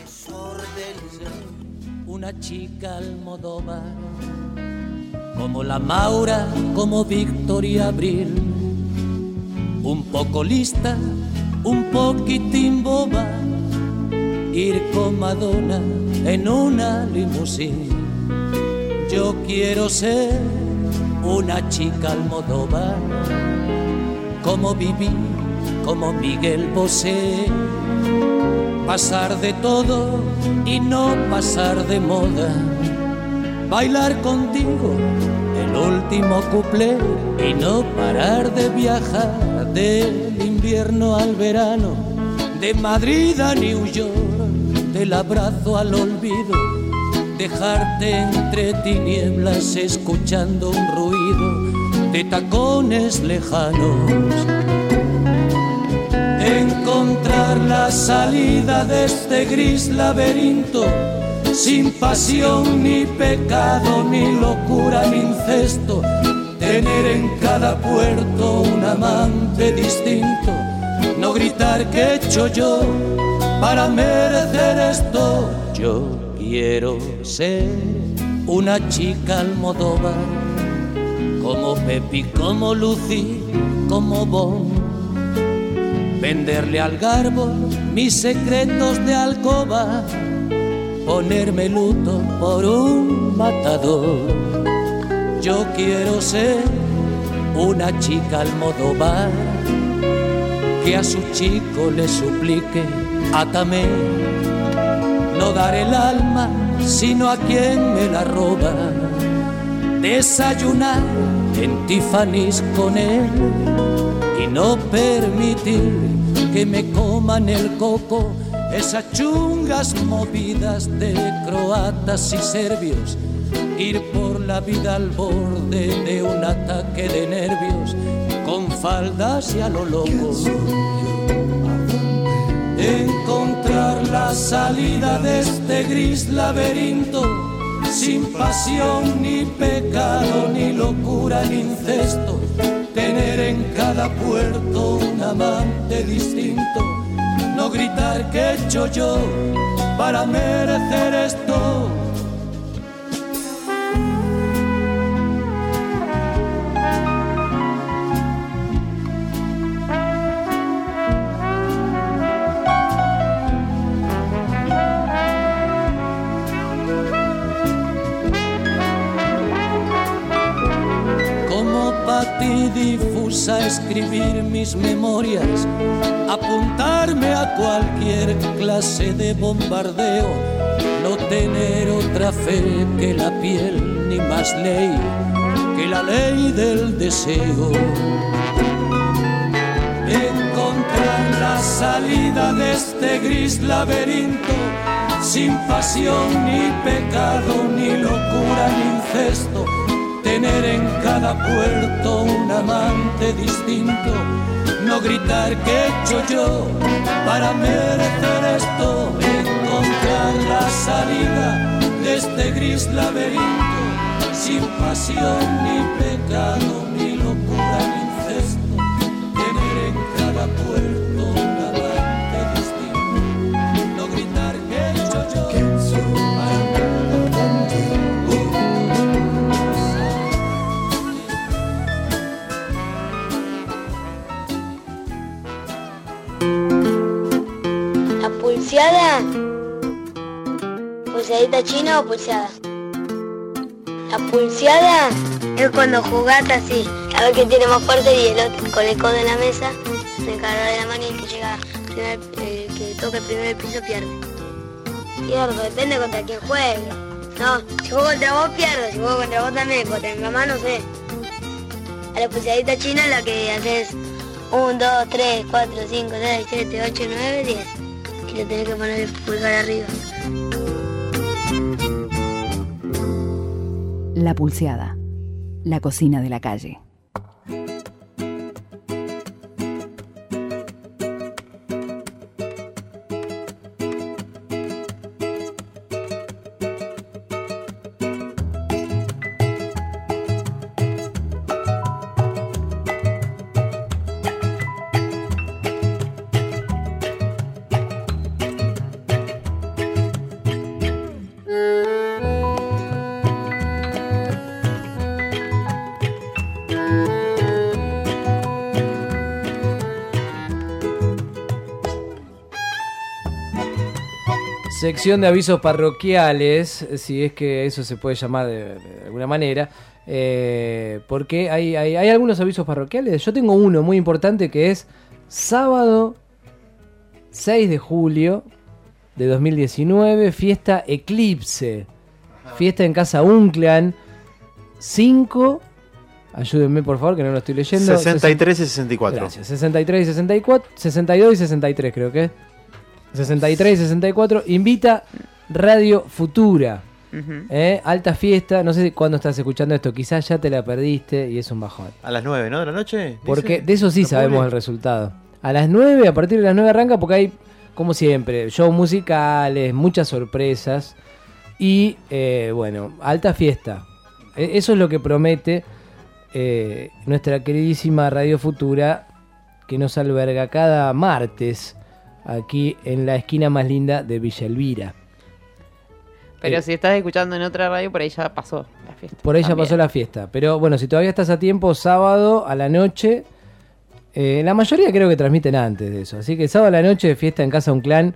Una chica Almodóvar, como la Maura, como Victoria Abril, un poco lista, un poquitín boba, ir con Madonna en una limusín. Yo quiero ser una chica Almodóvar, como Viví, como Miguel Bosé, pasar de todo y no pasar de moda, bailar contigo el último cuplé y no parar de viajar del invierno al verano, de Madrid a New York, del abrazo al olvido, dejarte entre tinieblas escuchando un ruido de tacones lejanos, encontrar la salida de este gris laberinto, sin pasión ni pecado ni locura ni incesto, tener en cada puerto un amante distinto, no gritar que he hecho yo para merecer esto. Yo quiero ser una chica Almodóvar, como Pepi, como Lucy, como Bon, venderle al garbo mis secretos de alcoba, ponerme luto por un matador. Yo quiero ser una chica Almodóvar, que a su chico le suplique, átame, no dar el alma sino a quien me la roba, desayunar en Tiffany's con él y no permitir que me coman el coco esas chungas movidas de croatas y serbios, ir por la vida al borde de un ataque de nervios, con faldas y a lo loco, encontrar la salida de este gris laberinto, sin pasión ni pecado ni locura ni incesto, tener en cada puerto un amante distinto, no gritar que he hecho yo para merecer esto. Difusa, escribir mis memorias, apuntarme a cualquier clase de bombardeo, no tener otra fe que la piel, ni más ley que la ley del deseo, encontrar la salida de este gris laberinto, sin pasión ni pecado ni locura ni incesto, tener en cada puerto un amante distinto, no gritar que he hecho yo para merecer esto, encontrar la salida de este gris laberinto, sin pasión ni pecado ni locura ni incesto, tener en cada puerto un amante distinto, no gritar que he hecho yo para ¿Pulseada? ¿Pulseadita china o pulseada? La pulseada es cuando jugás así, a ver quién tiene más fuerte y el otro con el codo en la mesa, se encarga de la mano y el que llega que toca el primer piso pierde. Pierdo, depende contra quién juegue. No, si juego contra vos pierdo, si juego contra vos también, contra mi mamá no sé. A la pulseadita china es la que haces 1, 2, 3, 4, 5, 6, 7, 8, 9, 10. Y le tenés que poner el pulgar arriba. La Pulseada, la cocina de la calle. Sección de avisos parroquiales, si es que eso se puede llamar de alguna manera, porque hay algunos avisos parroquiales. Yo tengo uno muy importante que es sábado 6 de julio, de 2019, fiesta Eclipse, fiesta en Casa Unclan, 5, ayúdenme por favor que no lo estoy leyendo. 63 y 64. Gracias, 63 y 64, 62 y 63 creo que. 63 y 64, invita Radio Futura. Alta fiesta, no sé cuándo estás escuchando esto, quizás ya te la perdiste y es un bajón. A las 9, ¿no? De la noche. Porque de eso sí sabemos el resultado. A las 9, a partir de las 9 arranca porque hay, como siempre, shows musicales, muchas sorpresas y, bueno, alta fiesta. Eso es lo que promete nuestra queridísima Radio Futura, que nos alberga cada martes aquí en la esquina más linda de Villa Elvira. Pero si estás escuchando en otra radio, por ahí ya pasó la fiesta. Por ahí ya pasó la fiesta. Pero bueno, si todavía estás a tiempo, sábado a la noche. La mayoría creo que transmiten antes de eso. Así que sábado a la noche, fiesta en Casa Unclan.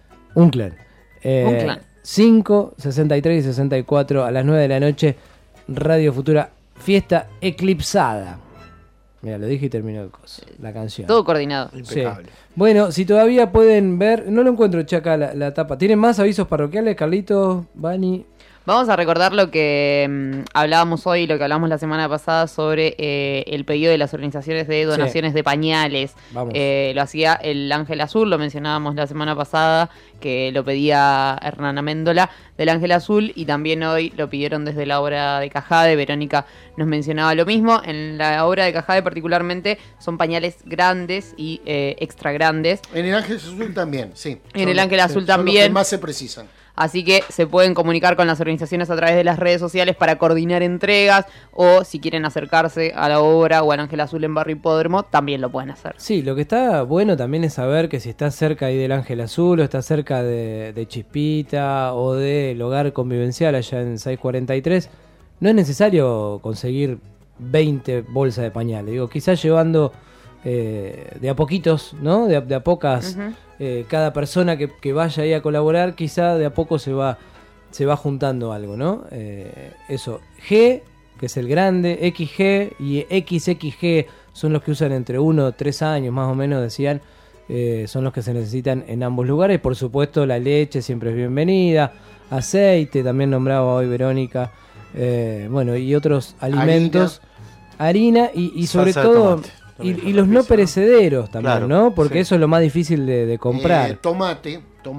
5, 63 y 64 a las 9 de la noche. Radio Futura, fiesta eclipsada. Mira, lo dije y terminó la canción. Todo coordinado. Impecable. Sí. Bueno, si todavía pueden ver, no lo encuentro Chaca la tapa. ¿Tienen más avisos parroquiales, Carlitos, Bani? Vamos a recordar lo que hablábamos hoy, lo que hablamos la semana pasada sobre el pedido de las organizaciones de donaciones de pañales. Lo hacía el Ángel Azul, lo mencionábamos la semana pasada, que lo pedía Hernán Améndola del Ángel Azul, y también hoy lo pidieron desde la obra de Cajade. Verónica nos mencionaba lo mismo. En la obra de Cajade particularmente son pañales grandes y extra grandes. En el Ángel Azul también, sí. En el Ángel Azul también. Son los que más se precisan. Así que se pueden comunicar con las organizaciones a través de las redes sociales para coordinar entregas, o si quieren acercarse a la obra o al Ángel Azul en Barrio Hipódromo, también lo pueden hacer. Sí, lo que está bueno también es saber que si estás cerca ahí del Ángel Azul o estás cerca de Chispita o del Hogar Convivencial allá en 643, no es necesario conseguir 20 bolsas de pañales. Digo, quizás llevando de a poquitos, ¿no? De a pocas... cada persona que vaya ahí a colaborar, quizá de a poco se va juntando algo, ¿no? Eso, G, que es el grande, XG y XXG son los que usan entre 1 o 3 años, más o menos, decían, son los que se necesitan en ambos lugares. Por supuesto, la leche siempre es bienvenida, aceite, también nombraba hoy Verónica, bueno, y otros alimentos, harina y sobre todo... Y los no perecederos también, claro, ¿no? Porque eso es lo más difícil de comprar. Tomate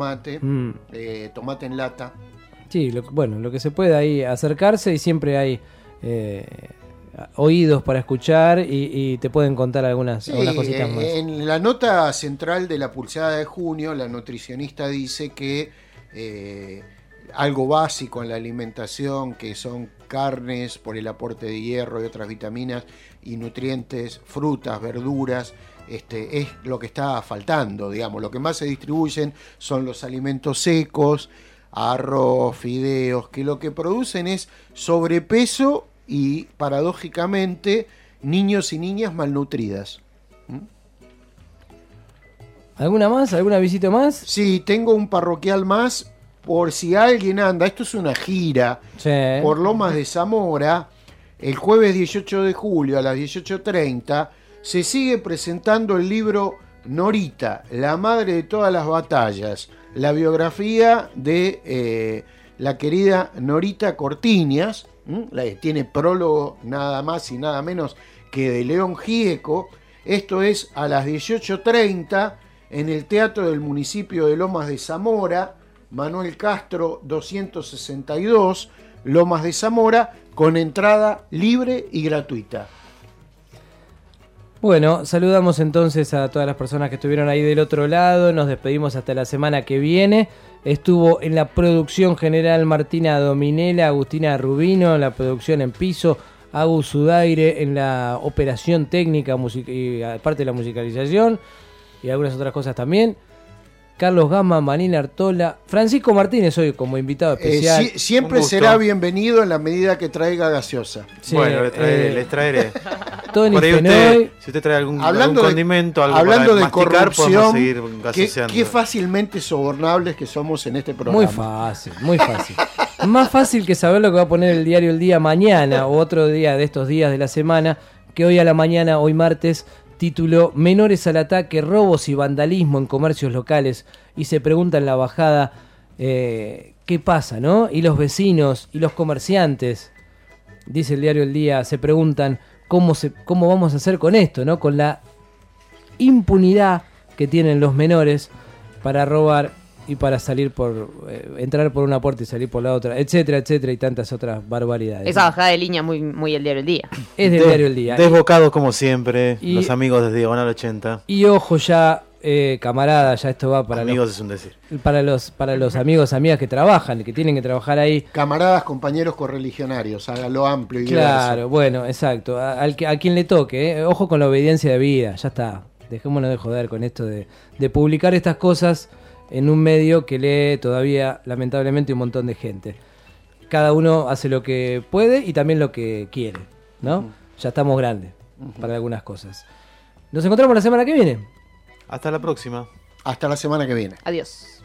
en lata. Sí, lo que se puede ahí acercarse, y siempre hay oídos para escuchar y te pueden contar algunas cositas más. En la nota central de la Pulseada de junio, la nutricionista dice que algo básico en la alimentación, que son carnes por el aporte de hierro y otras vitaminas y nutrientes, frutas, verduras, es lo que está faltando, digamos. Lo que más se distribuyen son los alimentos secos, arroz, fideos, que lo que producen es sobrepeso y, paradójicamente, niños y niñas malnutridas. ¿Alguna más? ¿Alguna visita más? Sí, tengo un parroquial más. Por si alguien anda, esto es una gira por Lomas de Zamora, el jueves 18 de julio a las 18:30 se sigue presentando el libro Norita, la madre de todas las batallas, la biografía de la querida Norita Cortiñas, tiene prólogo nada más y nada menos que de León Gieco. Esto es a las 18:30 en el Teatro del Municipio de Lomas de Zamora, Manuel Castro 262, Lomas de Zamora, con entrada libre y gratuita. Bueno, saludamos entonces a todas las personas que estuvieron ahí del otro lado. Nos despedimos hasta la semana que viene. Estuvo en la producción general Martina Dominela, Agustina Rubino, en la producción en piso, Agus Sudaire, en la operación técnica y aparte de la musicalización y algunas otras cosas también. Carlos Gama, Manila Artola, Francisco Martínez hoy como invitado especial. Siempre será bienvenido en la medida que traiga gaseosa. Sí, bueno, les traeré. Tony por ahí Fenoy. si usted trae algún condimento, algo hablando para de masticar, corrupción, podemos seguir gaseoseando. Qué fácilmente sobornables que somos en este programa. Muy fácil, muy fácil. Más fácil que saber lo que va a poner el diario El Día mañana o otro día de estos días de la semana, que hoy a la mañana, hoy martes, Título: Menores al ataque, robos y vandalismo en comercios locales. Y se pregunta en la bajada qué pasa, ¿no? Y los vecinos y los comerciantes, dice el diario El Día, se preguntan cómo vamos a hacer con esto, ¿no? Con la impunidad que tienen los menores para robar y para salir entrar por una puerta y salir por la otra, etcétera, etcétera, y tantas otras barbaridades. Esa bajada de línea muy el diario El Día. Es del diario El Día. Desbocados como siempre, Y- los amigos de Diagonal 80. Y ojo ya, camarada, ya esto va para Amigos es un decir. para los amigos, amigas que trabajan, que tienen que trabajar ahí. Camaradas, compañeros correligionarios, a lo amplio y Claro, diverso. bueno, exacto. A quien le toque, ojo con la obediencia de vida, ya está. Dejémonos de joder con esto de publicar estas cosas en un medio que lee todavía, lamentablemente, un montón de gente. Cada uno hace lo que puede y también lo que quiere, ¿no? Ya estamos grandes para algunas cosas. Nos encontramos la semana que viene. Hasta la próxima. Hasta la semana que viene. Adiós.